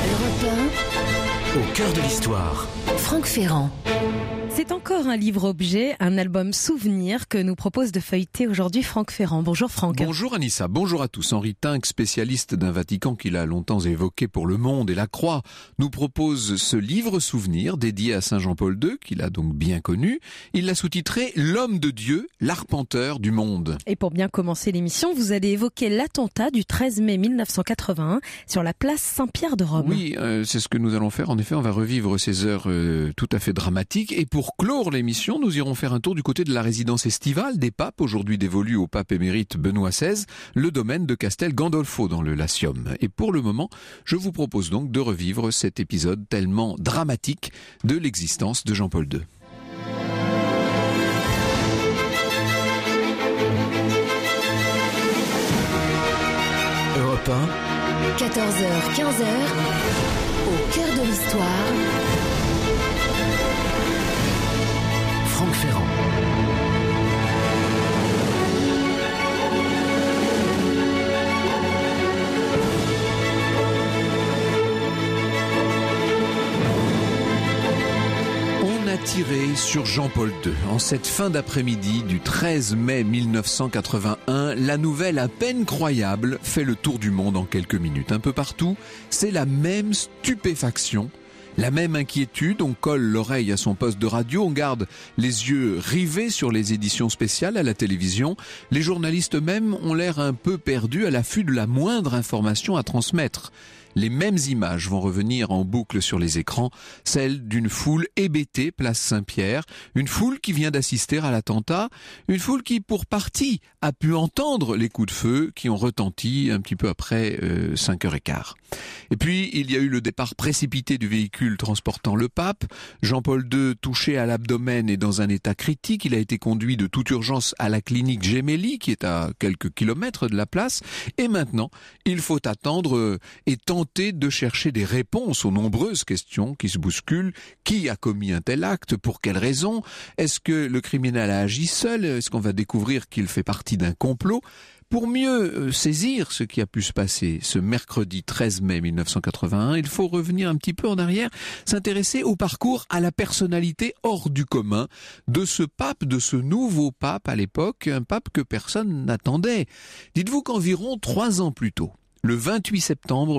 Europe 1, au cœur de l'histoire. Franck Ferrand. C'est encore un livre-objet, un album souvenir que nous propose de feuilleter aujourd'hui Franck Ferrand. Bonjour Franck. Bonjour Anissa, bonjour à tous. Henri Tinck, spécialiste d'un Vatican qu'il a longtemps évoqué pour Le Monde et la Croix, nous propose ce livre-souvenir dédié à Saint Jean-Paul II, qu'il a donc bien connu. Il l'a sous-titré « L'homme de Dieu, l'arpenteur du monde ». Et pour bien commencer l'émission, vous allez évoquer l'attentat du 13 mai 1981 sur la place Saint-Pierre de Rome. Oui, c'est ce que nous allons faire. En effet, on va revivre ces heures tout à fait dramatiques. Et pour clore l'émission, nous irons faire un tour du côté de la résidence estivale des papes, aujourd'hui dévolue au pape émérite Benoît XVI, le domaine de Castel Gandolfo dans le Latium. Et pour le moment, je vous propose donc de revivre cet épisode tellement dramatique de l'existence de Jean-Paul II. Europe 1, 14h, 15h, au cœur de l'histoire. Franck Ferrand. On a tiré sur Jean-Paul II. En cette fin d'après-midi du 13 mai 1981, la nouvelle à peine croyable fait le tour du monde en quelques minutes. Un peu partout, c'est la même stupéfaction. La même inquiétude, on colle l'oreille à son poste de radio, on garde les yeux rivés sur les éditions spéciales à la télévision. Les journalistes eux-mêmes ont l'air un peu perdus à l'affût de la moindre information à transmettre. Les mêmes images vont revenir en boucle sur les écrans, celles d'une foule hébétée place Saint-Pierre, une foule qui vient d'assister à l'attentat, une foule qui pour partie a pu entendre les coups de feu qui ont retenti un petit peu après 5h15. Et puis il y a eu le départ précipité du véhicule transportant le pape. Jean-Paul II, touché à l'abdomen et dans un état critique, il a été conduit de toute urgence à la clinique Gemelli qui est à quelques kilomètres de la place. Et maintenant, il faut attendre et tenter de chercher des réponses aux nombreuses questions qui se bousculent. Qui a commis un tel acte? Pour quelle raison? Est-ce que le criminel a agi seul? Est-ce qu'on va découvrir qu'il fait partie d'un complot? Pour mieux saisir ce qui a pu se passer ce mercredi 13 mai 1981, il faut revenir un petit peu en arrière, s'intéresser au parcours, à la personnalité hors du commun de ce pape, de ce nouveau pape à l'époque, un pape que personne n'attendait. Dites-vous qu'environ 3 ans plus tôt, le 28 septembre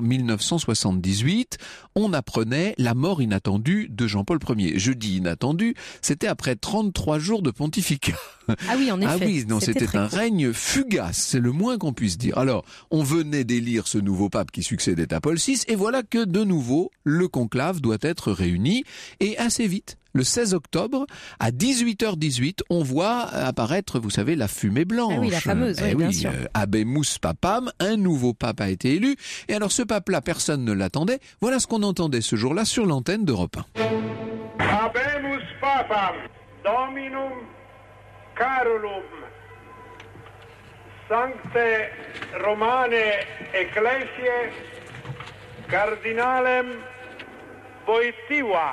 1978, on apprenait la mort inattendue de Jean-Paul Ier. Je dis inattendue, c'était après 33 jours de pontificat. Ah oui, en effet. Ah oui, non, c'était un court. règne fugace, c'est le moins qu'on puisse dire. Alors, on venait d'élire ce nouveau pape qui succédait à Paul VI, et voilà que de nouveau, le conclave doit être réuni, et assez vite. Le 16 octobre, à 18h18, on voit apparaître, vous savez, la fumée blanche. Ah oui, la fameuse, oui, bien sûr. Habemus Papam, un nouveau pape a été élu. Et alors ce pape-là, personne ne l'attendait. Voilà ce qu'on entendait ce jour-là sur l'antenne d'Europe 1. Habemus Papam, Dominum Carolum, Sancte Romane Ecclesiae, Cardinalem Wojtyła.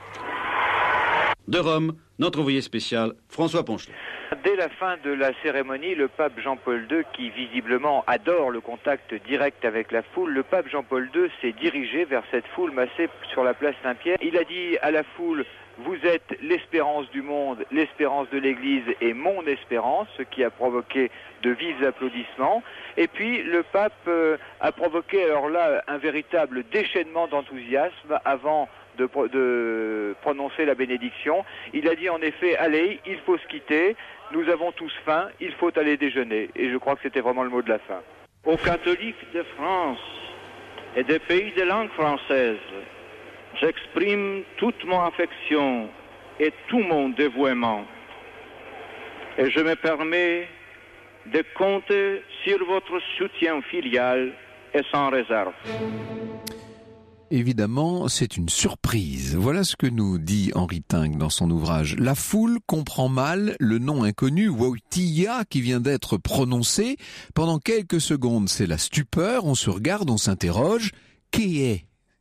De Rome, notre envoyé spécial, François Ponchelet. Dès la fin de la cérémonie, le pape Jean-Paul II, qui visiblement adore le contact direct avec la foule, le pape Jean-Paul II s'est dirigé vers cette foule massée sur la place Saint-Pierre. Il a dit à la foule: vous êtes l'espérance du monde, l'espérance de l'Église et mon espérance, ce qui a provoqué de vifs applaudissements. Et puis le pape a provoqué alors là un véritable déchaînement d'enthousiasme avant de prononcer la bénédiction. Il a dit en effet: allez, il faut se quitter, nous avons tous faim, il faut aller déjeuner. Et je crois que c'était vraiment le mot de la fin. Aux catholiques de France et des pays de langue française, j'exprime toute mon affection et tout mon dévouement. Et je me permets de compter sur votre soutien filial et sans réserve. Évidemment, c'est une surprise. Voilà ce que nous dit Henri Tinck dans son ouvrage. La foule comprend mal le nom inconnu, Wojtyła, qui vient d'être prononcé. Pendant quelques secondes, c'est la stupeur. On se regarde, on s'interroge. Qui est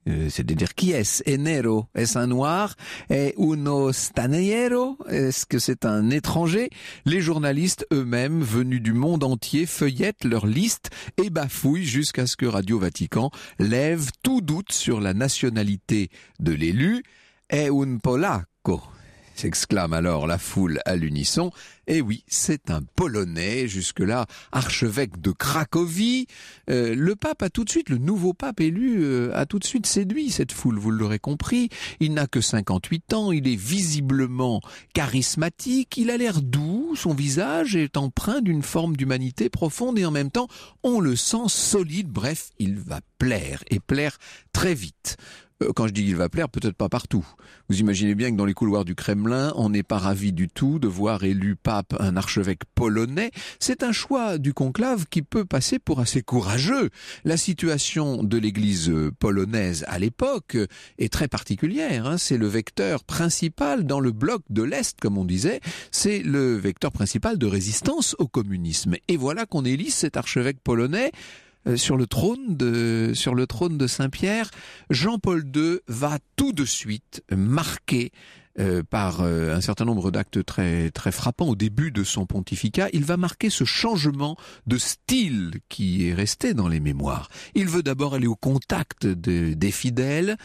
C'est-à-dire qui est-ce? Enero, est-ce un noir? Est uno straniero? Est-ce que c'est un étranger? Les journalistes eux-mêmes, venus du monde entier, feuillettent leur liste et bafouillent jusqu'à ce que Radio Vatican lève tout doute sur la nationalité de l'élu. È un polacco, s'exclame alors la foule à l'unisson. Et oui, c'est un Polonais, jusque-là archevêque de Cracovie. Le pape a tout de suite, le nouveau pape élu, a tout de suite séduit cette foule, vous l'aurez compris. Il n'a que 58 ans, il est visiblement charismatique, il a l'air doux, son visage est empreint d'une forme d'humanité profonde et en même temps, on le sent solide. Bref, il va plaire et plaire très vite. Quand je dis qu'il va plaire, peut-être pas partout. Vous imaginez bien que dans les couloirs du Kremlin, on n'est pas ravi du tout de voir élu pape un archevêque polonais. C'est un choix du conclave qui peut passer pour assez courageux. La situation de l'église polonaise à l'époque est très particulière. C'est le vecteur principal dans le bloc de l'Est, comme on disait. C'est le vecteur principal de résistance au communisme. Et voilà qu'on élit cet archevêque polonais sur le trône de Saint-Pierre. Jean-Paul II va tout de suite marquer par un certain nombre d'actes très très frappants au début de son pontificat. Il va marquer ce changement de style qui est resté dans les mémoires. Il veut d'abord aller au contact des fidèles.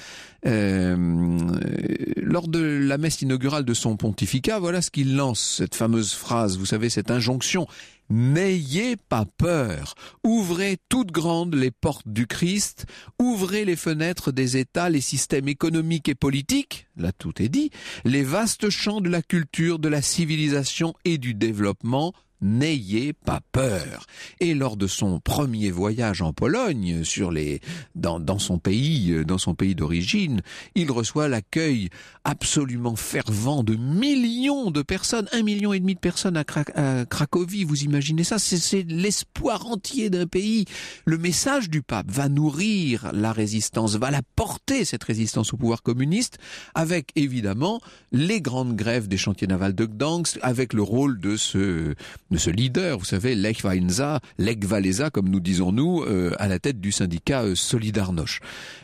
Lors de la messe inaugurale de son pontificat, voilà ce qu'il lance, cette fameuse phrase, vous savez, cette injonction: n'ayez pas peur, ouvrez toutes grandes les portes du Christ, ouvrez les fenêtres des États, les systèmes économiques et politiques, là tout est dit, les vastes champs de la culture, de la civilisation et du développement. N'ayez pas peur. Et lors de son premier voyage en Pologne, dans son pays d'origine, il reçoit l'accueil absolument fervent de millions de personnes, 1,5 million de personnes à Cracovie. Vous imaginez ça? C'est l'espoir entier d'un pays. Le message du pape va nourrir la résistance, va la porter, cette résistance au pouvoir communiste, avec évidemment les grandes grèves des chantiers navals de Gdansk, avec le rôle de ce leader, vous savez, Lech Walesa, comme nous disons nous, à la tête du syndicat Solidarność.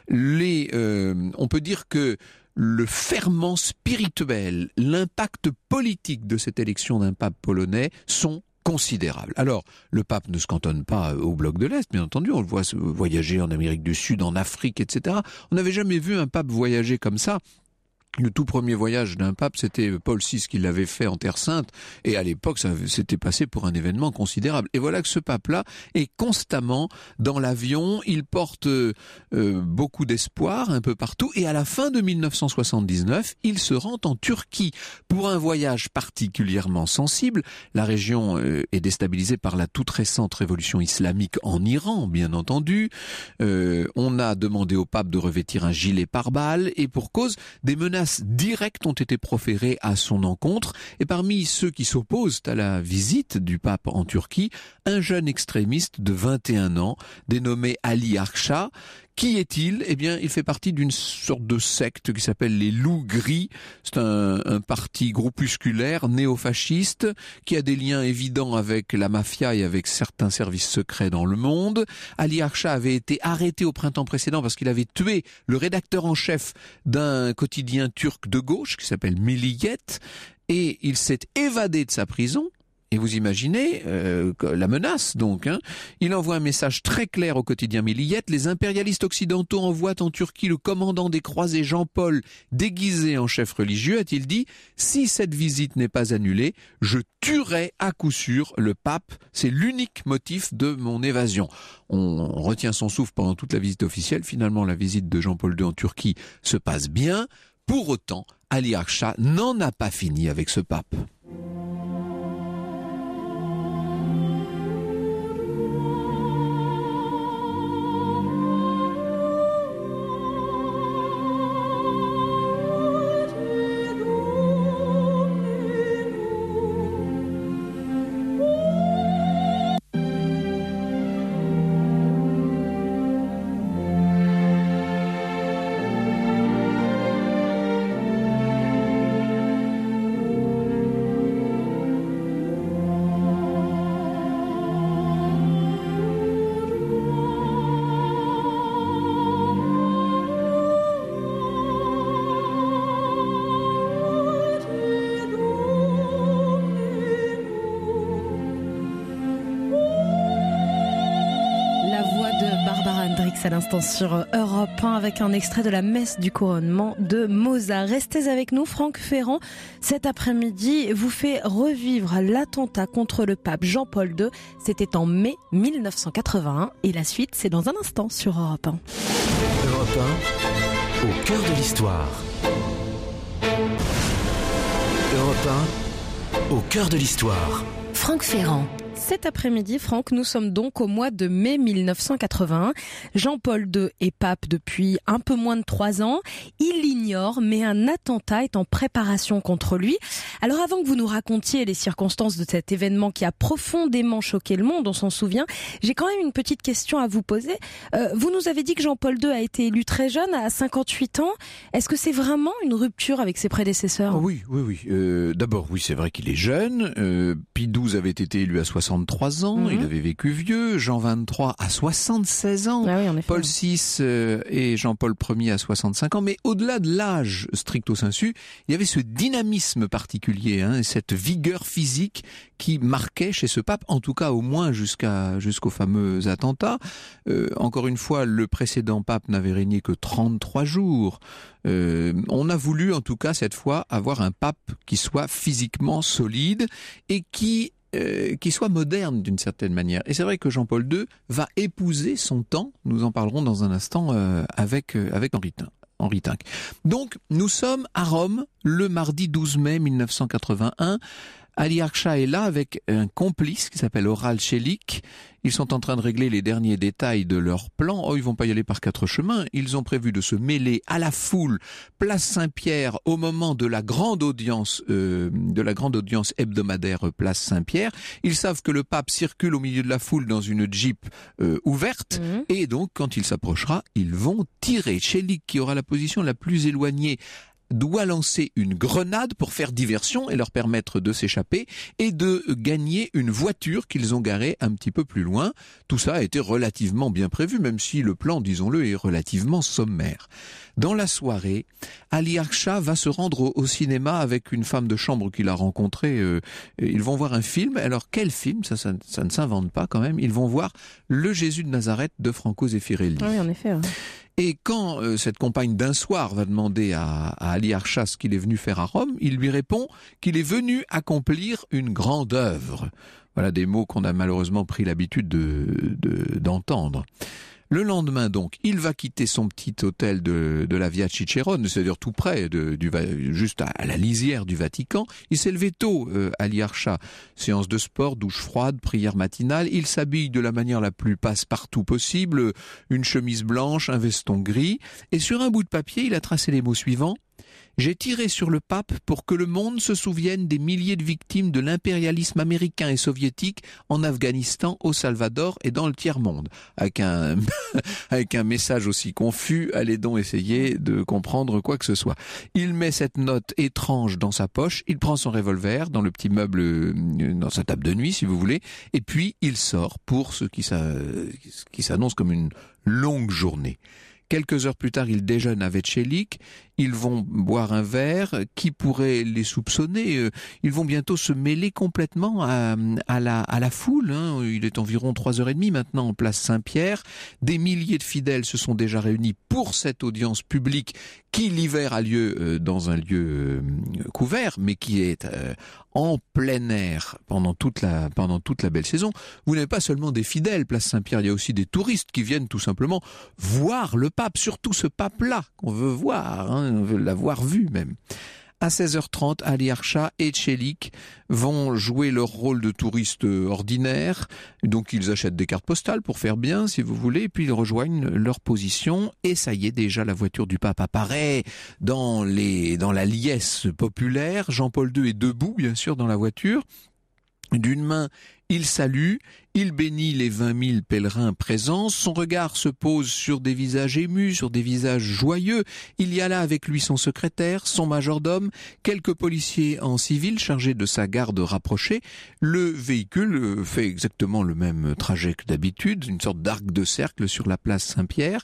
On peut dire que le ferment spirituel, l'impact politique de cette élection d'un pape polonais sont considérables. Alors, le pape ne se cantonne pas au bloc de l'Est, bien entendu, on le voit voyager en Amérique du Sud, en Afrique, etc. On n'avait jamais vu un pape voyager comme ça. Le tout premier voyage d'un pape, c'était Paul VI qui l'avait fait en Terre Sainte, et à l'époque, ça s'était passé pour un événement considérable. Et voilà que ce pape-là est constamment dans l'avion, il porte beaucoup d'espoir un peu partout, et à la fin de 1979, il se rend en Turquie pour un voyage particulièrement sensible. La région est déstabilisée par la toute récente révolution islamique en Iran, bien entendu. On a demandé au pape de revêtir un gilet pare-balles, et pour cause, des menaces directes ont été proférées à son encontre, et parmi ceux qui s'opposent à la visite du pape en Turquie, un jeune extrémiste de 21 ans, dénommé Ali Akça. Qui est-il? Eh bien, il fait partie d'une sorte de secte qui s'appelle les Loups Gris. C'est un parti groupusculaire néofasciste qui a des liens évidents avec la mafia et avec certains services secrets dans le monde. Ali Akça avait été arrêté au printemps précédent parce qu'il avait tué le rédacteur en chef d'un quotidien turc de gauche qui s'appelle Milliyet, et il s'est évadé de sa prison. Et vous imaginez la menace, donc. Il envoie un message très clair au quotidien Milliyet. Les impérialistes occidentaux envoient en Turquie le commandant des croisés Jean-Paul déguisé en chef religieux, a-t-il dit. Si cette visite n'est pas annulée, je tuerai à coup sûr le pape. C'est l'unique motif de mon évasion. On retient son souffle pendant toute la visite officielle. Finalement, la visite de Jean-Paul II en Turquie se passe bien. Pour autant, Ali Akça n'en a pas fini avec ce pape. à l'instant sur Europe 1 avec un extrait de la messe du couronnement de Mozart. Restez avec nous, Franck Ferrand. Cet après-midi vous fait revivre l'attentat contre le pape Jean-Paul II. C'était en mai 1981 et la suite, c'est dans un instant sur Europe 1. Europe 1, au cœur de l'histoire. Europe 1, au cœur de l'histoire. Franck Ferrand. Cet après-midi, Franck, nous sommes donc au mois de mai 1981. Jean-Paul II est pape depuis un peu moins de 3 ans. Il l'ignore, mais un attentat est en préparation contre lui. Alors avant que vous nous racontiez les circonstances de cet événement qui a profondément choqué le monde, on s'en souvient, j'ai quand même une petite question à vous poser. Vous nous avez dit que Jean-Paul II a été élu très jeune, à 58 ans. Est-ce que c'est vraiment une rupture avec ses prédécesseurs ? Oui. D'abord, oui, c'est vrai qu'il est jeune. Pie XII avait été élu à 63 ans, il avait vécu vieux. Jean XXIII à 76 ans. Ah oui, en effet. Paul VI et Jean-Paul Ier à 65 ans. Mais au-delà de l'âge stricto sensu, il y avait ce dynamisme particulier, cette vigueur physique qui marquait chez ce pape, en tout cas au moins jusqu'au fameux attentat. Encore une fois, le précédent pape n'avait régné que 33 jours. On a voulu, en tout cas cette fois, avoir un pape qui soit physiquement solide et qui soit moderne d'une certaine manière. Et c'est vrai que Jean-Paul II va épouser son temps, nous en parlerons dans un instant avec Henri Tinck. Donc, nous sommes à Rome le mardi 12 mai 1981. Ali Archa est là avec un complice qui s'appelle Oral Çelik. Ils sont en train de régler les derniers détails de leur plan. Oh, ils vont pas y aller par 4 chemins. Ils ont prévu de se mêler à la foule, place Saint-Pierre, au moment de la grande audience hebdomadaire place Saint-Pierre. Ils savent que le pape circule au milieu de la foule dans une Jeep ouverte. Et donc, quand il s'approchera, ils vont tirer. Çelik, qui aura la position la plus éloignée, doit lancer une grenade pour faire diversion et leur permettre de s'échapper et de gagner une voiture qu'ils ont garée un petit peu plus loin. Tout ça a été relativement bien prévu, même si le plan, disons-le, est relativement sommaire. Dans la soirée, Ali Archa va se rendre au cinéma avec une femme de chambre qu'il a rencontrée. Ils vont voir un film. Alors quel film ? Ça ne s'invente pas quand même. Ils vont voir Le Jésus de Nazareth de Franco Zeffirelli. Oui, en effet. Et quand cette compagne d'un soir va demander à Ali Archa ce qu'il est venu faire à Rome, il lui répond qu'il est venu accomplir une grande œuvre. Voilà des mots qu'on a malheureusement pris l'habitude d'entendre. Le lendemain donc, il va quitter son petit hôtel de la Via Cicerone, c'est-à-dire tout près, juste à la lisière du Vatican. Il s'est levé tôt, Ali Archa. Séance de sport, douche froide, prière matinale. Il s'habille de la manière la plus passe-partout possible, une chemise blanche, un veston gris. Et sur un bout de papier, il a tracé les mots suivants. J'ai tiré sur le pape pour que le monde se souvienne des milliers de victimes de l'impérialisme américain et soviétique en Afghanistan, au Salvador et dans le tiers-monde. Avec un message aussi confus, allez donc essayer de comprendre quoi que ce soit. Il met cette note étrange dans sa poche, il prend son revolver dans le petit meuble, dans sa table de nuit si vous voulez, et puis il sort pour ce qui s'annonce comme une longue journée. Quelques heures plus tard, ils déjeunent avec Çelik. Ils vont boire un verre. Qui pourrait les soupçonner ? Ils vont bientôt se mêler complètement à la foule. Il est environ 3h30 maintenant en place Saint-Pierre. Des milliers de fidèles se sont déjà réunis pour cette audience publique qui l'hiver a lieu dans un lieu couvert, mais qui est en plein air pendant toute la belle saison. Vous n'avez pas seulement des fidèles, place Saint-Pierre, il y a aussi des touristes qui viennent tout simplement voir le pape, surtout ce pape-là qu'on veut voir, on veut l'avoir vu même. À 16h30, Ali Archa et Çelik vont jouer leur rôle de touristes ordinaires. Donc ils achètent des cartes postales pour faire bien, si vous voulez, puis ils rejoignent leur position. Et ça y est, déjà la voiture du pape apparaît dans la liesse populaire. Jean-Paul II est debout, bien sûr, dans la voiture. D'une main, il salue, il bénit les 20 000 pèlerins présents, son regard se pose sur des visages émus, sur des visages joyeux. Il y a là avec lui son secrétaire, son majordome, quelques policiers en civil chargés de sa garde rapprochée. Le véhicule fait exactement le même trajet que d'habitude, une sorte d'arc de cercle sur la place Saint-Pierre.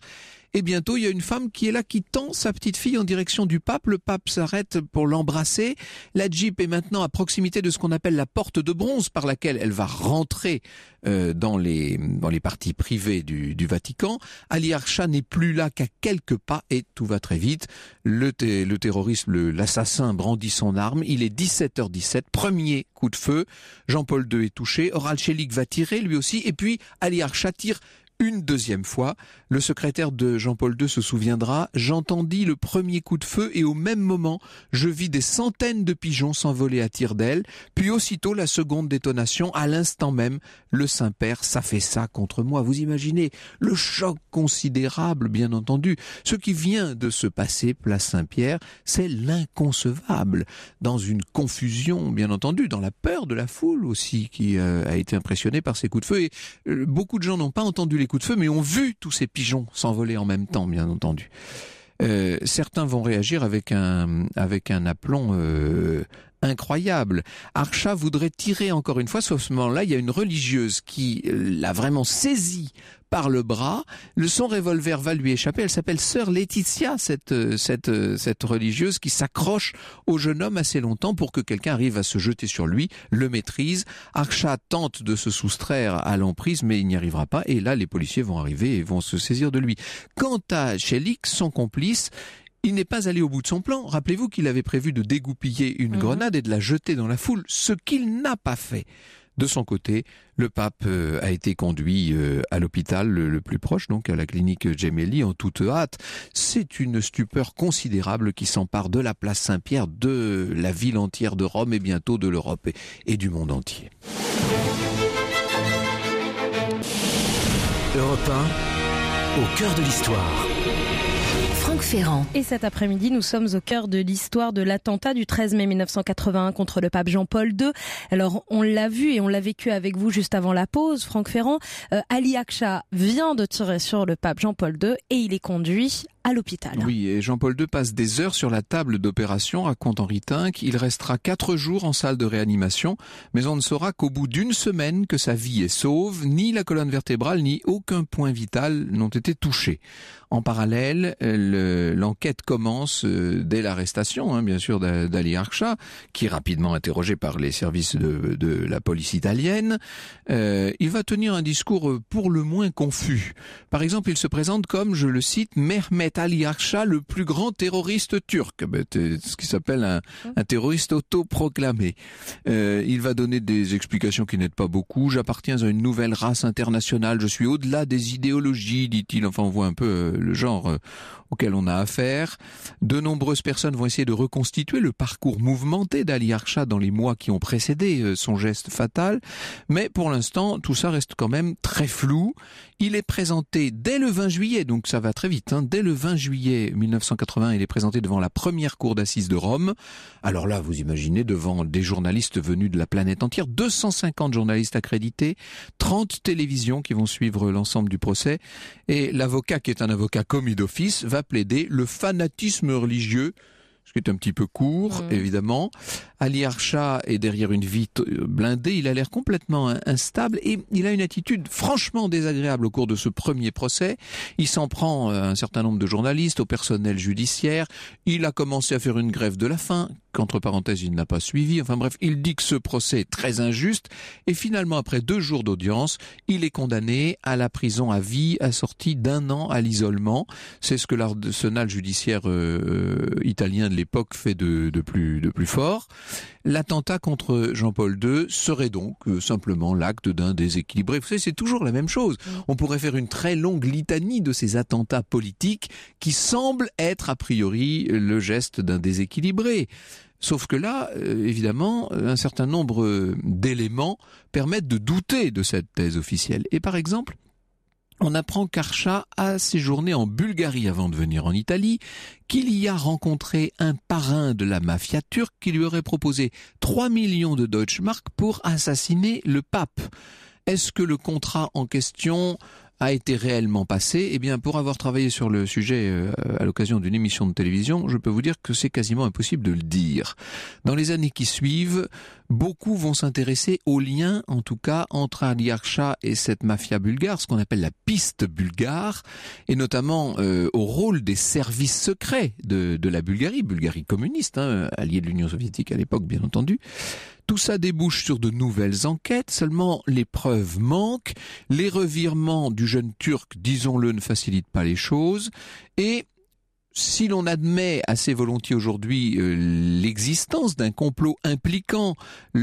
Et bientôt, il y a une femme qui est là, qui tend sa petite fille en direction du pape. Le pape s'arrête pour l'embrasser. La Jeep est maintenant à proximité de ce qu'on appelle la porte de bronze, par laquelle elle va rentrer dans les parties privées du Vatican. Ali Archa n'est plus là qu'à quelques pas et tout va très vite. Le terroriste, l'assassin brandit son arme. Il est 17h17, premier coup de feu. Jean-Paul II est touché. Oral Chelik va tirer lui aussi. Et puis Ali Archa tire une deuxième fois. Le secrétaire de Jean-Paul II se souviendra, j'entendis le premier coup de feu et au même moment, je vis des centaines de pigeons s'envoler à tire-d'aile, puis aussitôt la seconde détonation, à l'instant même, le Saint-Père s'affaissa contre moi. Vous imaginez le choc considérable, bien entendu. Ce qui vient de se passer, place Saint-Pierre, c'est l'inconcevable. Dans une confusion, bien entendu, dans la peur de la foule aussi, qui a été impressionnée par ces coups de feu. Et beaucoup de gens n'ont pas entendu les coups de feu, mais ont vu tous ces pigeons s'envoler en même temps, bien entendu. Certains vont réagir avec un aplomb incroyable. Archa voudrait tirer encore une fois, sauf ce moment-là, il y a une religieuse qui l'a vraiment saisi par le bras. Son revolver va lui échapper. Elle s'appelle Sœur Laetitia, cette religieuse qui s'accroche au jeune homme assez longtemps pour que quelqu'un arrive à se jeter sur lui, le maîtrise. Archa tente de se soustraire à l'emprise, mais il n'y arrivera pas. Et là, les policiers vont arriver et vont se saisir de lui. Quant à Chelik, son complice, il n'est pas allé au bout de son plan. Rappelez-vous qu'il avait prévu de dégoupiller une grenade et de la jeter dans la foule, ce qu'il n'a pas fait. De son côté, le pape a été conduit à l'hôpital le plus proche, donc à la clinique Gemelli, en toute hâte. C'est une stupeur considérable qui s'empare de la place Saint-Pierre, de la ville entière de Rome et bientôt de l'Europe et du monde entier. Europe 1, au cœur de l'histoire. Franck Ferrand. Et cet après-midi, nous sommes au cœur de l'histoire de l'attentat du 13 mai 1981 contre le pape Jean-Paul II. Alors, on l'a vu et on l'a vécu avec vous juste avant la pause, Franck Ferrand. Ali Archa vient de tirer sur le pape Jean-Paul II et il est conduit à l'hôpital. Oui, et Jean-Paul II passe des heures sur la table d'opération, raconte Henri Tinck. Il restera 4 jours en salle de réanimation, mais on ne saura qu'au bout d'une semaine que sa vie est sauve. Ni la colonne vertébrale, ni aucun point vital n'ont été touchés. En parallèle, l'enquête commence dès l'arrestation, bien sûr, d'Ali Archa, qui est rapidement interrogé par les services de la police italienne. Il va tenir un discours pour le moins confus. Par exemple, il se présente comme, je le cite, Mehmet Ali Archa, le plus grand terroriste turc. Ce qui s'appelle un terroriste autoproclamé. Il va donner des explications qui n'aident pas beaucoup. J'appartiens à une nouvelle race internationale. Je suis au-delà des idéologies, dit-il. Enfin, on voit un peu le genre auquel on a affaire. De nombreuses personnes vont essayer de reconstituer le parcours mouvementé d'Ali Archa dans les mois qui ont précédé son geste fatal. Mais pour l'instant, tout ça reste quand même très flou. Il est présenté dès le 20 juillet, donc ça va très vite. Dès le 20 juillet 1980, il est présenté devant la première cour d'assises de Rome. Alors là, vous imaginez, devant des journalistes venus de la planète entière, 250 journalistes accrédités, 30 télévisions qui vont suivre l'ensemble du procès. Et l'avocat, qui est un avocat commis d'office, va plaider le fanatisme religieux, ce qui est un petit peu court, évidemment. Ali Archa est derrière une vitre blindée, il a l'air complètement instable et il a une attitude franchement désagréable au cours de ce premier procès. Il s'en prend à un certain nombre de journalistes, au personnel judiciaire. Il a commencé à faire une grève de la faim, qu'entre parenthèses il n'a pas suivi. Enfin bref, il dit que ce procès est très injuste et finalement, après 2 jours d'audience, il est condamné à la prison à vie, assorti d'1 an à l'isolement. C'est ce que l'arsenal judiciaire italien de l'époque fait de plus fort. L'attentat contre Jean-Paul II serait donc simplement l'acte d'un déséquilibré. Vous savez, c'est toujours la même chose. On pourrait faire une très longue litanie de ces attentats politiques qui semblent être a priori le geste d'un déséquilibré. Sauf que là, évidemment, un certain nombre d'éléments permettent de douter de cette thèse officielle. Et par exemple, on apprend qu'Archa a séjourné en Bulgarie avant de venir en Italie, qu'il y a rencontré un parrain de la mafia turque qui lui aurait proposé 3 millions de Deutschmark pour assassiner le pape. Est-ce que le contrat en question a été réellement passé? Eh bien, pour avoir travaillé sur le sujet à l'occasion d'une émission de télévision, je peux vous dire que c'est quasiment impossible de le dire. Dans les années qui suivent, beaucoup vont s'intéresser aux liens, en tout cas, entre Ali Archa et cette mafia bulgare, ce qu'on appelle la piste bulgare, et notamment au rôle des services secrets de la Bulgarie communiste, alliée de l'Union soviétique à l'époque, bien entendu. Tout ça débouche sur de nouvelles enquêtes, seulement les preuves manquent, les revirements du jeune Turc, disons-le, ne facilitent pas les choses, et si l'on admet assez volontiers aujourd'hui l'existence d'un complot impliquant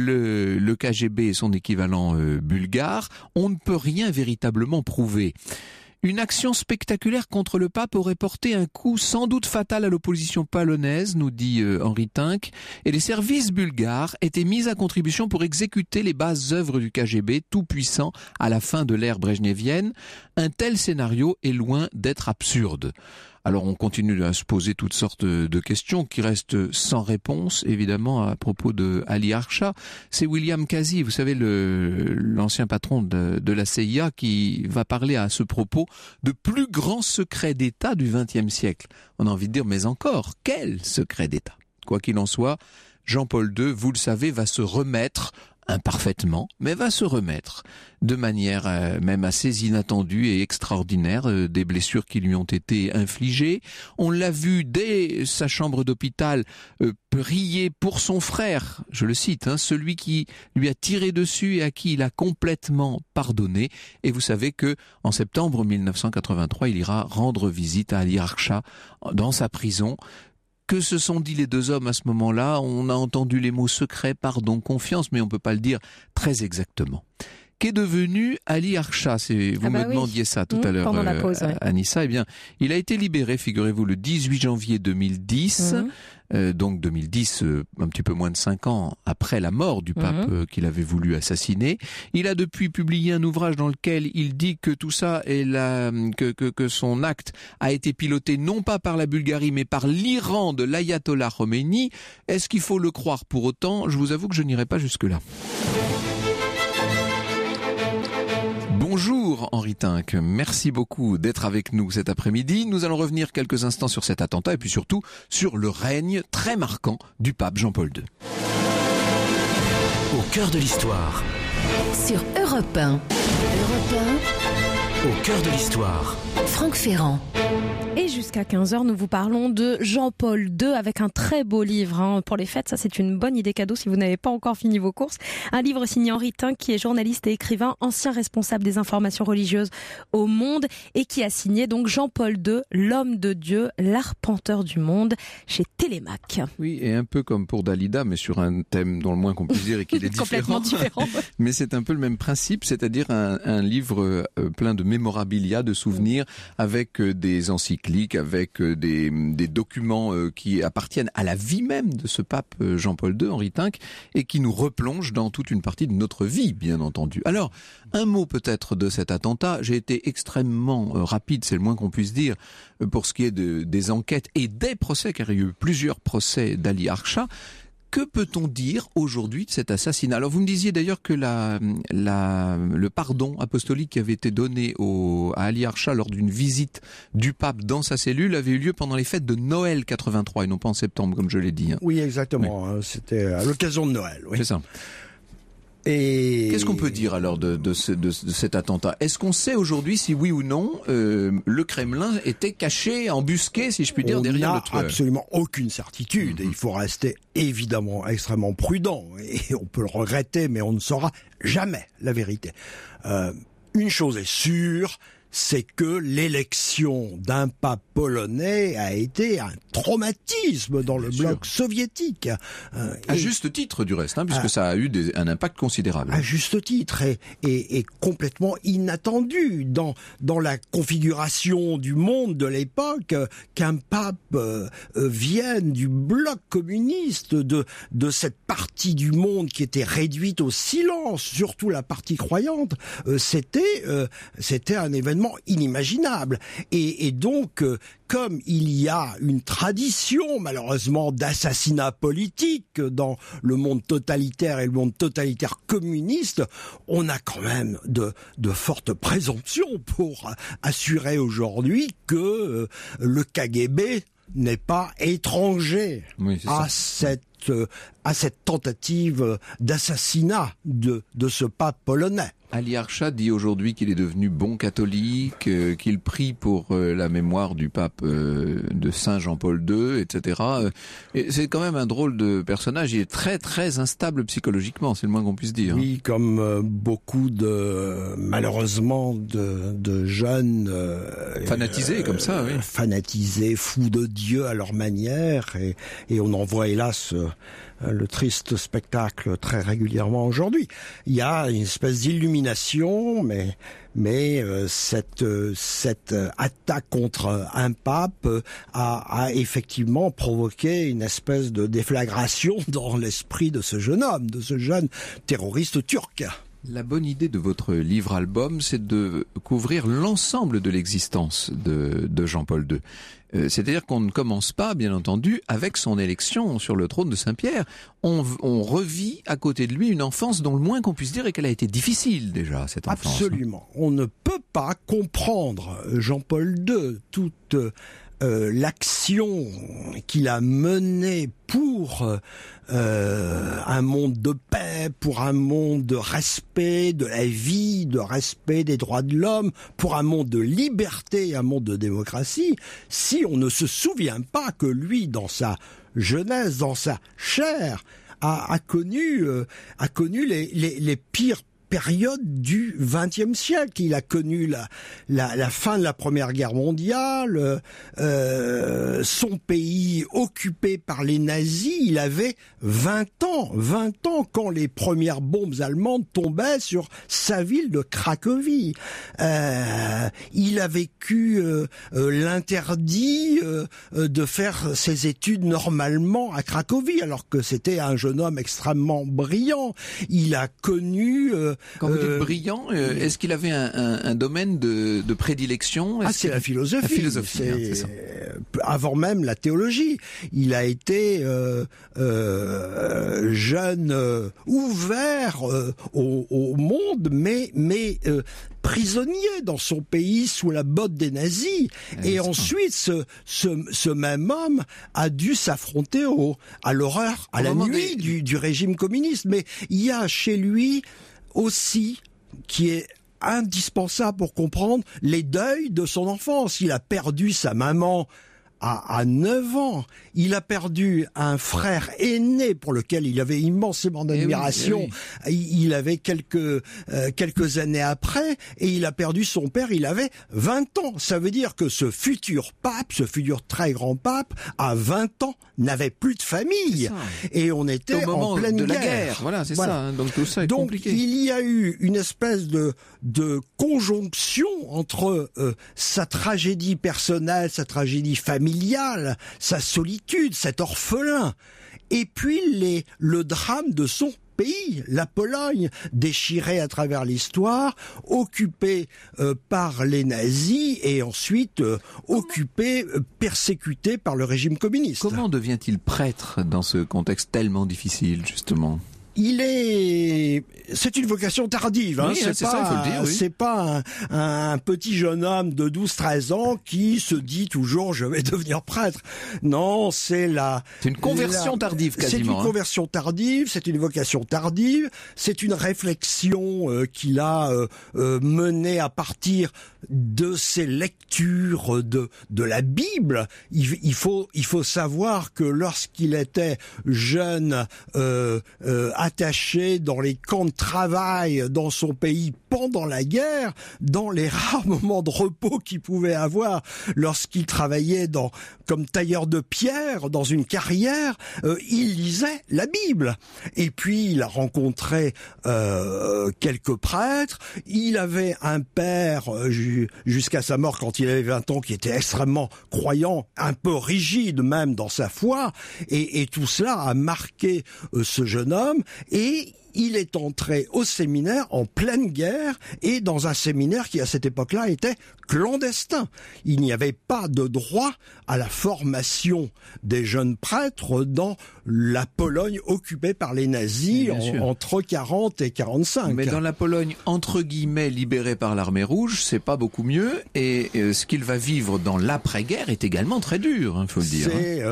le KGB et son équivalent bulgare, on ne peut rien véritablement prouver. Une action spectaculaire contre le pape aurait porté un coup sans doute fatal à l'opposition polonaise, nous dit Henri Tinck, et les services bulgares étaient mis à contribution pour exécuter les basses œuvres du KGB tout puissant à la fin de l'ère brejnevienne. Un tel scénario est loin d'être absurde. Alors on continue à se poser toutes sortes de questions qui restent sans réponse, évidemment, à propos de Ali Archa. C'est William Kazi, vous savez, l'ancien patron de la CIA, qui va parler à ce propos de plus grands secrets d'État du XXe siècle. On a envie de dire, mais encore, quel secret d'État? Quoi qu'il en soit, Jean-Paul II, vous le savez, va se remettre imparfaitement, mais va se remettre de manière même assez inattendue et extraordinaire des blessures qui lui ont été infligées. On l'a vu dès sa chambre d'hôpital prier pour son frère, je le cite, celui qui lui a tiré dessus et à qui il a complètement pardonné. Et vous savez que en septembre 1983, il ira rendre visite à Ali Archa dans sa prison. Que se sont dit les deux hommes à ce moment-là? On a entendu les mots secret, pardon, confiance, mais on ne peut pas le dire très exactement. Qu'est devenu Ali Archa? Vous me demandiez ça tout à l'heure, pendant la pause, Anissa. Eh bien, il a été libéré, figurez-vous, le 18 janvier 2010. Donc 2010, un petit peu moins de 5 ans après la mort du pape qu'il avait voulu assassiner. Il a depuis publié un ouvrage dans lequel il dit que tout ça est que son acte a été piloté non pas par la Bulgarie mais par l'Iran de l'ayatollah Khomeini. Est-ce qu'il faut le croire pour autant? Je vous avoue que je n'irai pas jusque-là. Bonjour Henri Tinck, merci beaucoup d'être avec nous cet après-midi. Nous allons revenir quelques instants sur cet attentat et puis surtout sur le règne très marquant du pape Jean-Paul II. Au cœur de l'histoire. Sur Europe 1. Europe 1. Au cœur de l'histoire. Franck Ferrand. Et jusqu'à 15h, nous vous parlons de Jean-Paul II avec un très beau livre pour les fêtes. Ça, c'est une bonne idée cadeau si vous n'avez pas encore fini vos courses. Un livre signé Henri Tinck, qui est journaliste et écrivain, ancien responsable des informations religieuses au Monde et qui a signé donc Jean-Paul II, l'homme de Dieu, l'arpenteur du monde, chez Télémac. Oui, et un peu comme pour Dalida, mais sur un thème dont le moins qu'on puisse dire et qu'il est complètement différent. Mais c'est un peu le même principe, c'est-à-dire un livre plein de mémorabilia, de souvenirs, avec des encycliques, avec des documents qui appartiennent à la vie même de ce pape Jean-Paul II, Henri Tinck, et qui nous replongent dans toute une partie de notre vie, bien entendu. Alors, un mot peut-être de cet attentat. J'ai été extrêmement rapide, c'est le moins qu'on puisse dire, pour ce qui est des enquêtes et des procès, car il y a eu plusieurs procès d'Ali Archa. Que peut-on dire aujourd'hui de cet assassinat? Alors vous me disiez d'ailleurs que le pardon apostolique qui avait été donné à Ali Archa lors d'une visite du pape dans sa cellule avait eu lieu pendant les fêtes de Noël 83 et non pas en septembre comme je l'ai dit. Oui, exactement. Oui. C'était à l'occasion de Noël. Oui. C'est ça. Et qu'est-ce qu'on peut dire alors de cet attentat? Est-ce qu'on sait aujourd'hui si oui ou non le Kremlin était caché, embusqué, si je puis dire, derrière le tueur? On n'a absolument aucune certitude. Il faut rester évidemment extrêmement prudent. Et on peut le regretter, mais on ne saura jamais la vérité. Une chose est sûre, c'est que l'élection d'un pape polonais a été un traumatisme dans le bloc soviétique. À juste titre du reste, puisque ça a eu un impact considérable. À juste titre et complètement inattendu dans la configuration du monde de l'époque qu'un pape vienne du bloc communiste, de cette partie du monde qui était réduite au silence, surtout la partie croyante. C'était un événement inimaginable. Et donc, comme il y a une tradition, malheureusement, d'assassinat politique dans le monde totalitaire et le monde totalitaire communiste, on a quand même de fortes présomptions pour assurer aujourd'hui que le KGB n'est pas étranger à cette tentative d'assassinat de ce pape polonais. Ali Archa dit aujourd'hui qu'il est devenu bon catholique, qu'il prie pour la mémoire du pape de Saint Jean-Paul II, etc. Et c'est quand même un drôle de personnage. Il est très très instable psychologiquement, c'est le moins qu'on puisse dire. Oui, comme beaucoup malheureusement de jeunes fanatisés comme ça, oui. Fanatisés, fous de Dieu à leur manière, et on en voit hélas le triste spectacle très régulièrement aujourd'hui. Il y a une espèce d'illumination, mais cette attaque contre un pape a effectivement provoqué une espèce de déflagration dans l'esprit de ce jeune homme, de ce jeune terroriste turc. La bonne idée de votre livre-album, c'est de couvrir l'ensemble de l'existence de Jean-Paul II. C'est-à-dire qu'on ne commence pas, bien entendu, avec son élection sur le trône de Saint-Pierre. On revit à côté de lui une enfance dont le moins qu'on puisse dire est qu'elle a été difficile déjà, cette enfance. Absolument. On ne peut pas comprendre Jean-Paul II, toute l'action qu'il a menée pour un monde de paix, pour un monde de respect de la vie, de respect des droits de l'homme, pour un monde de liberté, un monde de démocratie, si on ne se souvient pas que lui, dans sa jeunesse, dans sa chair, a connu les pires période du XXe siècle. Il a connu la fin de la Première Guerre mondiale, son pays occupé par les nazis. Il avait 20 ans quand les premières bombes allemandes tombaient sur sa ville de Cracovie. Il a vécu l'interdit de faire ses études normalement à Cracovie, alors que c'était un jeune homme extrêmement brillant. Il a connu quand vous dites brillant, est-ce qu'il avait un domaine de prédilection? C'est la philosophie. La philosophie, c'est ça. Avant même la théologie. Il a été jeune, ouvert au monde, mais prisonnier dans son pays sous la botte des nazis. Et ensuite, ce même homme a dû s'affronter à l'horreur, à la nuit du régime communiste. Mais il y a chez lui aussi, qui est indispensable pour comprendre les deuils de son enfance. Il a perdu sa maman à 9 ans. Il a perdu un frère aîné pour lequel il avait immensément d'admiration. Il avait quelques années après, et il a perdu son père, il avait 20 ans. Ça veut dire que ce futur pape, ce futur très grand pape, à 20 ans, n'avait plus de famille. Et on était en pleine de la guerre. Voilà, c'est ça. Hein. Donc tout ça est compliqué. Donc il y a eu une espèce de conjonction entre sa tragédie personnelle, sa tragédie familiale, sa solitude, cet orphelin, et puis le drame de son pays, la Pologne, déchirée à travers l'histoire, occupée par les nazis et ensuite occupée, persécutée par le régime communiste. Comment devient-il prêtre dans ce contexte tellement difficile, justement ? C'est une vocation tardive, hein. Oui, c'est ça, il faut le dire, oui. C'est pas un petit jeune homme de 12-13 ans qui se dit toujours je vais devenir prêtre. Non, c'est une conversion tardive, quasiment. C'est une conversion tardive, c'est une vocation tardive, c'est une réflexion qu'il a menée à partir de ses lectures de la Bible. Il faut savoir que lorsqu'il était jeune, attaché dans les camps de travail dans son pays pendant la guerre, dans les rares moments de repos qu'il pouvait avoir lorsqu'il travaillait comme tailleur de pierre dans une carrière, il lisait la Bible. Et puis il a rencontré quelques prêtres. Il avait un père jusqu'à sa mort quand il avait 20 ans qui était extrêmement croyant, un peu rigide même dans sa foi. Et tout cela a marqué ce jeune homme. Et il est entré au séminaire en pleine guerre et dans un séminaire qui à cette époque-là était clandestin. Il n'y avait pas de droit à la formation des jeunes prêtres dans la Pologne occupée par les nazis entre 40 et 45. Mais dans la Pologne, entre guillemets, libérée par l'armée rouge, c'est pas beaucoup mieux. Et ce qu'il va vivre dans l'après-guerre est également très dur, faut le dire.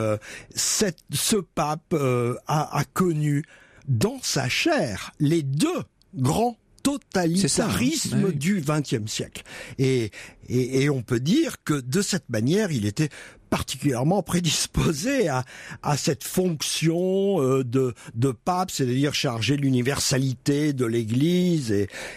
Ce pape a connu dans sa chair les deux grands totalitarisme du XXe siècle. Et on peut dire que de cette manière, il était particulièrement prédisposé à cette fonction de pape, c'est-à-dire chargé de l'universalité de l'Église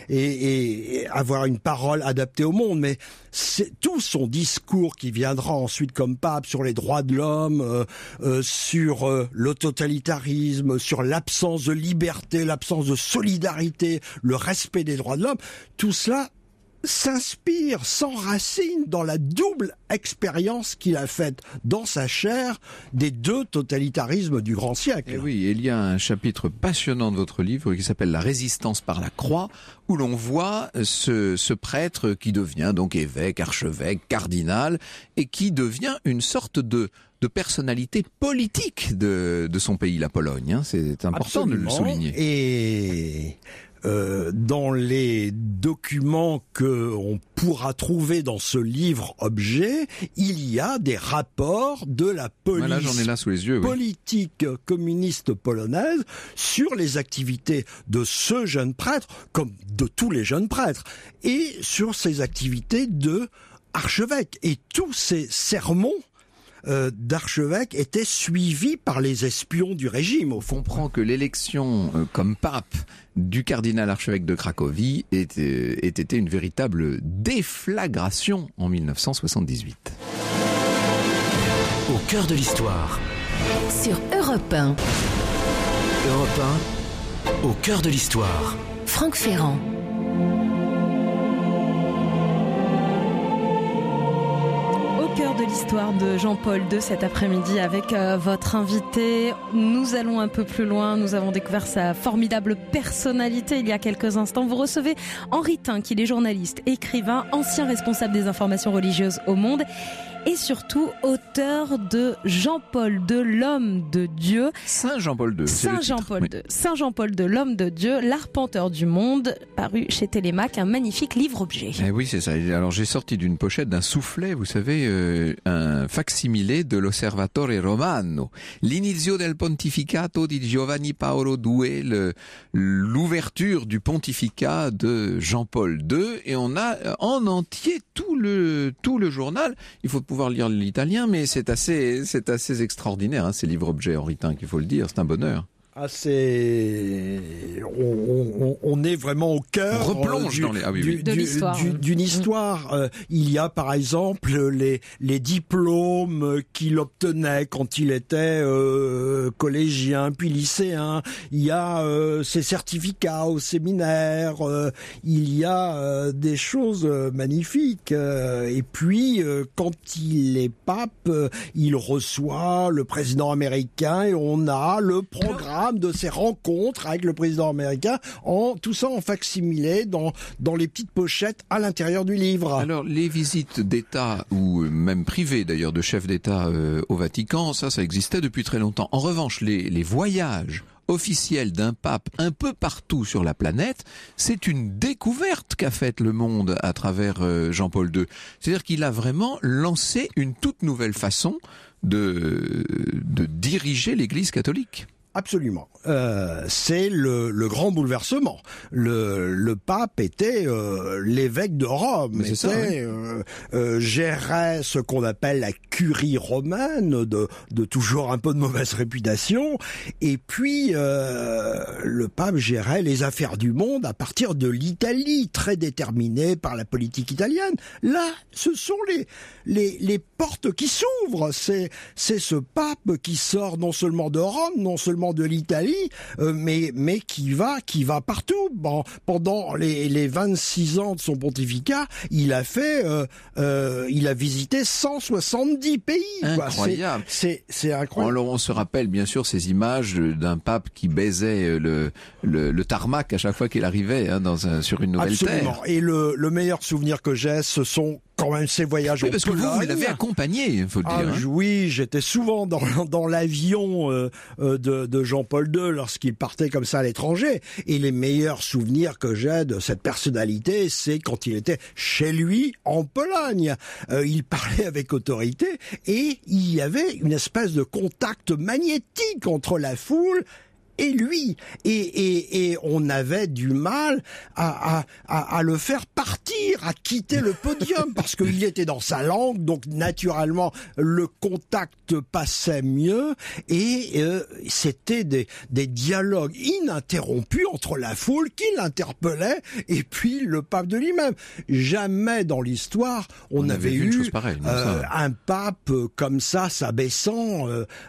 et avoir une parole adaptée au monde. Mais c'est tout son discours qui viendra ensuite comme pape sur les droits de l'homme, sur le totalitarisme, sur l'absence de liberté, l'absence de solidarité, le respect des droits de l'homme, tout cela s'inspire, s'enracine dans la double expérience qu'il a faite dans sa chair des deux totalitarismes du grand siècle. Et oui, il y a un chapitre passionnant de votre livre qui s'appelle « La résistance par la croix » où l'on voit ce prêtre qui devient donc évêque, archevêque, cardinal et qui devient une sorte de personnalité politique de son pays, la Pologne. C'est important de le souligner. Et dans les documents que on pourra trouver dans ce livre objet, il y a des rapports de la police voilà, j'en ai là sous les yeux, politique communiste polonaise sur les activités de ce jeune prêtre, comme de tous les jeunes prêtres, et sur ses activités de archevêque. Et tous ces sermons d'archevêque étaient suivis par les espions du régime. On comprend que l'élection comme pape du cardinal archevêque de Cracovie ait été une véritable déflagration en 1978. Au cœur de l'histoire. Sur Europe 1. Europe 1, au cœur de l'histoire. Franck Ferrand. De l'histoire de Jean-Paul II cet après-midi avec votre invité. Nous allons un peu plus loin. Nous avons découvert sa formidable personnalité il y a quelques instants. Vous recevez Henri Tinck, il est journaliste, écrivain, ancien responsable des informations religieuses au Monde et surtout auteur de Jean-Paul II, l'homme de Dieu. Saint Jean-Paul II. Saint Jean-Paul II. Saint Jean-Paul II, l'homme de Dieu, l'arpenteur du monde, paru chez Télémac, un magnifique livre-objet. Eh oui, c'est ça. Alors j'ai sorti d'une pochette d'un soufflet, vous savez, un facsimilé de l'Osservatore Romano. L'inizio del pontificato di Giovanni Paolo II, l'ouverture du pontificat de Jean-Paul II, et on a en entier tout le journal. Il faut pouvoir lire l'italien, mais c'est assez extraordinaire, ces livres-objets, Henri Tinck, il faut le dire, c'est un bonheur. On est vraiment au cœur d'une histoire. Il y a par exemple les diplômes qu'il obtenait quand il était collégien puis lycéen. Il y a ses certificats au séminaire. Il y a des choses magnifiques. Et puis quand il est pape, il reçoit le président américain et on a le programme de ces rencontres avec le président américain, tout ça en facsimilé dans les petites pochettes à l'intérieur du livre. Alors les visites d'État ou même privées d'ailleurs de chefs d'État au Vatican, ça existait depuis très longtemps. En revanche, les voyages officiel d'un pape un peu partout sur la planète, c'est une découverte qu'a faite le monde à travers Jean-Paul II. C'est-à-dire qu'il a vraiment lancé une toute nouvelle façon de diriger l'Église catholique. Absolument. C'est le grand bouleversement. Le pape était l'évêque de Rome, gérait ce qu'on appelle la curie romaine, de toujours un peu de mauvaise réputation, et puis le pape gérait les affaires du monde à partir de l'Italie, très déterminé par la politique italienne. Là, ce sont les portes qui s'ouvrent. C'est ce pape qui sort non seulement de Rome, non seulement seulement de l'Italie, mais qui va partout. Bon, pendant les 26 ans de son pontificat, il a visité 170 pays. Incroyable. C'est incroyable. Alors on se rappelle bien sûr ces images d'un pape qui baisait le tarmac à chaque fois qu'il arrivait sur une nouvelle Absolument. terre. Et le meilleur souvenir que j'ai, ce sont quand même ces voyages en parce que Pologne. vous l'avez accompagné, il faut le dire. Oui, j'étais souvent dans l'avion de Jean-Paul II lorsqu'il partait comme ça à l'étranger. Et les meilleurs souvenirs que j'ai de cette personnalité, c'est quand il était chez lui en Pologne. Il parlait avec autorité et il y avait une espèce de contact magnétique entre la foule et lui, et on avait du mal à le faire partir, à quitter le podium, parce qu'il était dans sa langue, donc naturellement le contact passait mieux, et c'était des dialogues ininterrompus entre la foule qui l'interpellait et puis le pape de lui-même. Jamais dans l'histoire on avait eu une chose pareille, un pape comme ça s'abaissant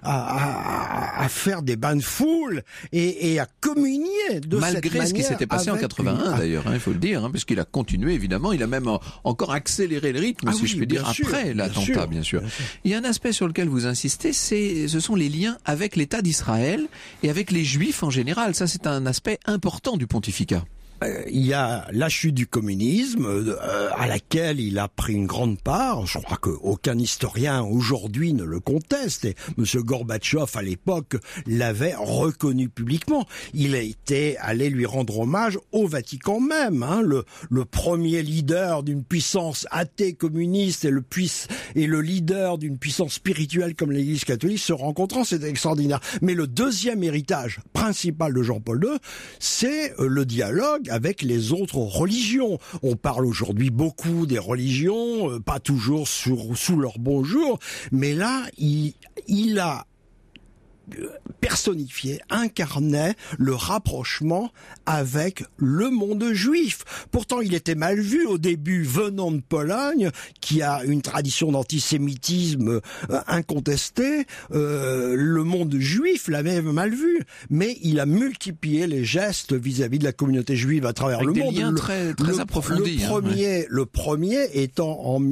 à faire des bains de foule et à communier de cette manière. Malgré ce qui s'était passé en 81 d'ailleurs, il faut le dire, puisqu'il a continué évidemment, il a même encore accéléré le rythme, si je puis dire, après l'attentat, bien sûr. Il y a un aspect sur lequel vous insistez, ce sont les liens avec l'État d'Israël et avec les Juifs en général. Ça, c'est un aspect important du pontificat. Il y a la chute du communisme à laquelle il a pris une grande part. Je crois qu'aucun historien aujourd'hui ne le conteste. Et M. Gorbatchev, à l'époque, l'avait reconnu publiquement. Il a été allé lui rendre hommage au Vatican même. Le premier leader d'une puissance athée communiste et le leader d'une puissance spirituelle comme l'Église catholique se rencontrant, c'est extraordinaire. Mais le deuxième héritage principal de Jean-Paul II, c'est le dialogue avec les autres religions. On parle aujourd'hui beaucoup des religions, pas toujours sous leur bon jour, mais là, il a personnifié, incarnait le rapprochement avec le monde juif. Pourtant, il était mal vu au début, venant de Pologne, qui a une tradition d'antisémitisme incontestée. Le monde juif l'avait mal vu, mais il a multiplié les gestes vis-à-vis de la communauté juive à travers le monde. Des liens très approfondis. Le premier étant en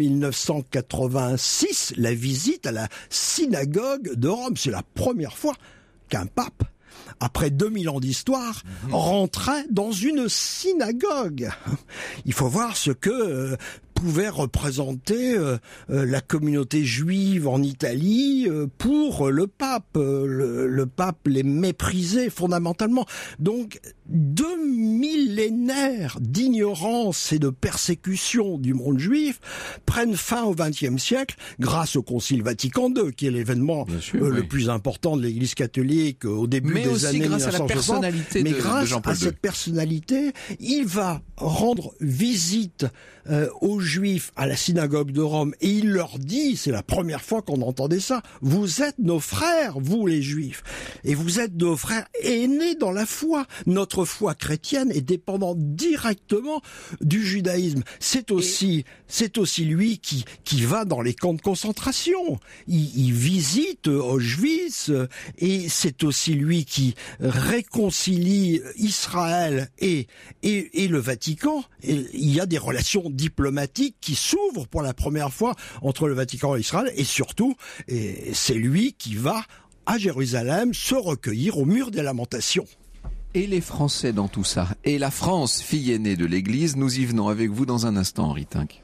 1986 la visite à la synagogue de Rome. C'est la première fois qu'un pape, après 2000 ans d'histoire, rentrait dans une synagogue. Il faut voir ce que pouvait représenter la communauté juive en Italie pour le pape. Le pape les méprisait fondamentalement. Donc, 2 millénaires d'ignorance et de persécution du monde juif prennent fin au XXe siècle grâce au Concile Vatican II, qui est l'événement le plus important de l'Église catholique au début des années 1960. Mais aussi grâce à la personnalité de Jean-Paul II. Cette personnalité, il va rendre visite aux Juifs à la synagogue de Rome et il leur dit, c'est la première fois qu'on entendait ça, vous êtes nos frères, vous les Juifs, et vous êtes nos frères aînés dans la foi. Notre foi chrétienne est dépendante directement du judaïsme. C'est aussi lui qui va dans les camps de concentration. Il visite Auschwitz et c'est aussi lui qui réconcilie Israël et le Vatican. Et il y a des relations diplomatiques qui s'ouvrent pour la première fois entre le Vatican et Israël, et surtout, c'est lui qui va à Jérusalem se recueillir au mur des lamentations. Et les Français dans tout ça, et la France, fille aînée de l'Église, nous y venons avec vous dans un instant, Henri Tinck.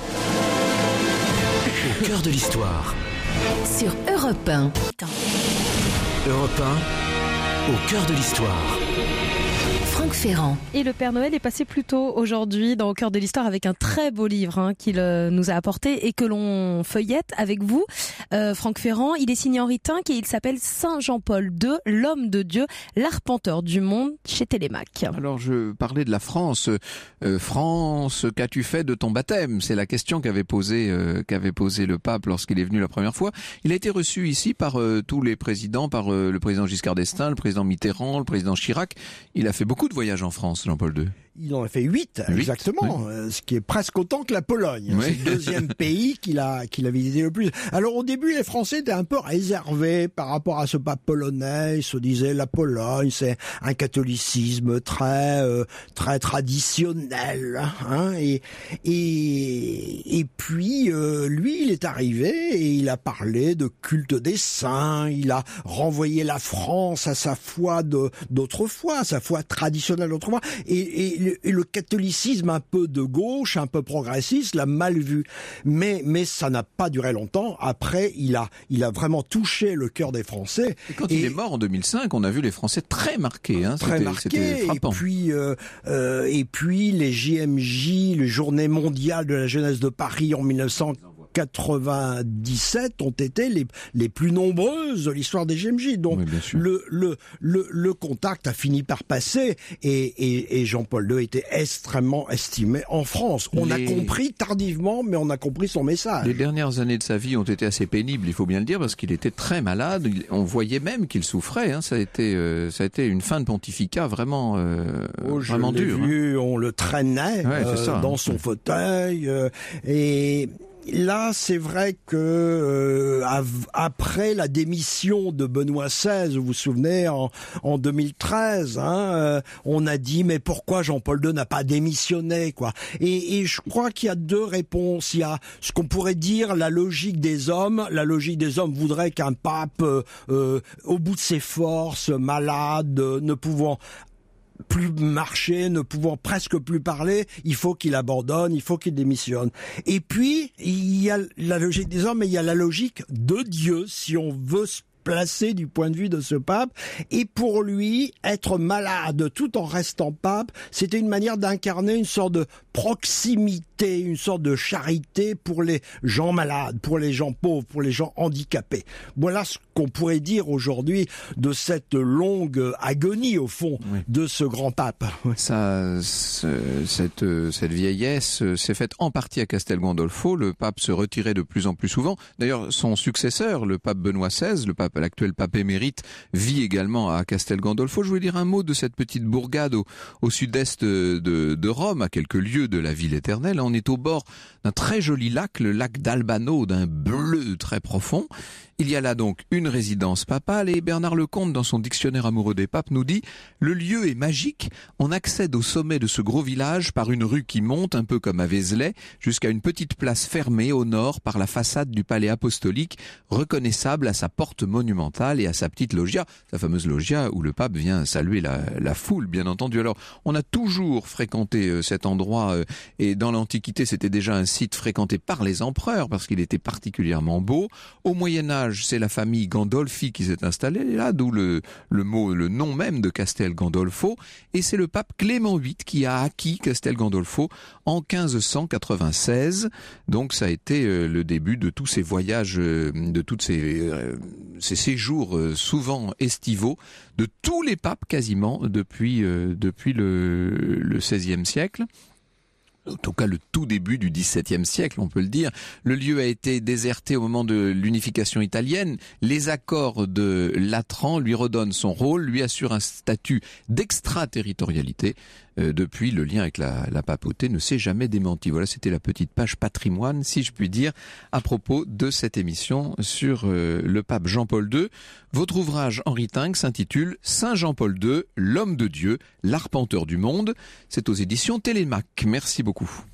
Au cœur de l'histoire. Sur Europe 1. Europe 1, au cœur de l'histoire. Franck Ferrand. Et le Père Noël est passé plus tôt aujourd'hui dans Au cœur de l'histoire avec un très beau livre qu'il nous a apporté et que l'on feuillette avec vous. Franck Ferrand, il est signé Henri Tinck et il s'appelle Saint Jean-Paul II, l'homme de Dieu, l'arpenteur du monde, chez Télémac. Alors je parlais de la France. France, qu'as-tu fait de ton baptême ? C'est la question qu'avait posé le pape lorsqu'il est venu la première fois. Il a été reçu ici par tous les présidents, par le président Giscard d'Estaing, le président Mitterrand, le président Chirac. Il a fait beaucoup de voyages en France, Jean-Paul II. Il en a fait 8 exactement, ce qui est presque autant que la Pologne. Oui. C'est le deuxième pays qu'il a visité le plus. Alors au début, les Français étaient un peu réservés par rapport à ce pape polonais. Ils se disaient la Pologne, c'est un catholicisme très traditionnel. Hein, et puis lui, il est arrivé et il a parlé de culte des saints. Il a renvoyé la France à sa foi d'autrefois, sa foi traditionnelle d'autrefois. Et le catholicisme un peu de gauche, un peu progressiste, l'a mal vu. Mais ça n'a pas duré longtemps. Après, il a vraiment touché le cœur des Français. Et quand il est mort en 2005, on a vu les Français très marqués. Hein. Très marqués. C'était frappant. Et puis les JMJ, les Journées mondiales de la jeunesse de Paris en 1997 ont été les plus nombreuses de l'histoire des JMJ. Donc oui, le contact a fini par passer et Jean-Paul II était extrêmement estimé en France. On a compris tardivement, mais on a compris son message. Les dernières années de sa vie ont été assez pénibles, il faut bien le dire, parce qu'il était très malade. On voyait même qu'il souffrait. Hein. Ça a été une fin de pontificat vraiment vraiment dure. On le traînait dans son fauteuil et là, c'est vrai que après la démission de Benoît XVI, vous vous souvenez, en 2013, on a dit mais pourquoi Jean-Paul II n'a pas démissionné, quoi. Et je crois qu'il y a deux réponses. Il y a ce qu'on pourrait dire la logique des hommes. La logique des hommes voudrait qu'un pape, au bout de ses forces, malade, ne pouvant plus marcher, ne pouvant presque plus parler, il faut qu'il abandonne, il faut qu'il démissionne. Et puis, il y a la logique des hommes, mais il y a la logique de Dieu, si on veut se placer du point de vue de ce pape. Et pour lui, être malade tout en restant pape, c'était une manière d'incarner une sorte de proximité, une sorte de charité pour les gens malades, pour les gens pauvres, pour les gens handicapés. Voilà ce qu'on pourrait dire aujourd'hui de cette longue agonie, au fond, de ce grand pape. Cette vieillesse s'est faite en partie à Castel Gandolfo. Le pape se retirait de plus en plus souvent. D'ailleurs, son successeur, le pape Benoît XVI, l'actuel pape émérite, vit également à Castel Gandolfo. Je voulais dire un mot de cette petite bourgade au sud-est de Rome, à quelques lieues de la ville éternelle. On est au bord d'un très joli lac, le lac d'Albano, d'un bleu très profond. Il y a là donc une résidence papale et Bernard Lecomte, dans son dictionnaire amoureux des papes, nous dit « Le lieu est magique, on accède au sommet de ce gros village par une rue qui monte, un peu comme à Vézelay, jusqu'à une petite place fermée au nord par la façade du palais apostolique, reconnaissable à sa porte monumentale et à sa petite loggia, sa fameuse loggia où le pape vient saluer la foule, bien entendu. Alors, on a toujours fréquenté cet endroit et dans l'Antiquité, c'était déjà un site fréquenté par les empereurs parce qu'il était particulièrement beau. Au Moyen-Âge, c'est la famille Gandolfi qui s'est installée là, d'où le nom même de Castel Gandolfo. Et c'est le pape Clément VIII qui a acquis Castel Gandolfo en 1596. Donc ça a été le début de tous ces voyages, de tous ces séjours souvent estivaux de tous les papes quasiment depuis le XVIe siècle. En tout cas, le tout début du XVIIe siècle, on peut le dire. Le lieu a été déserté au moment de l'unification italienne. Les accords de Latran lui redonnent son rôle, lui assurent un statut d'extraterritorialité. Depuis, le lien avec la papauté ne s'est jamais démenti. Voilà, c'était la petite page patrimoine, si je puis dire, à propos de cette émission sur le pape Jean-Paul II. Votre ouvrage, Henri Tinck, s'intitule « Saint Jean-Paul II, l'homme de Dieu, l'arpenteur du monde ». C'est aux éditions Télémac. Merci beaucoup.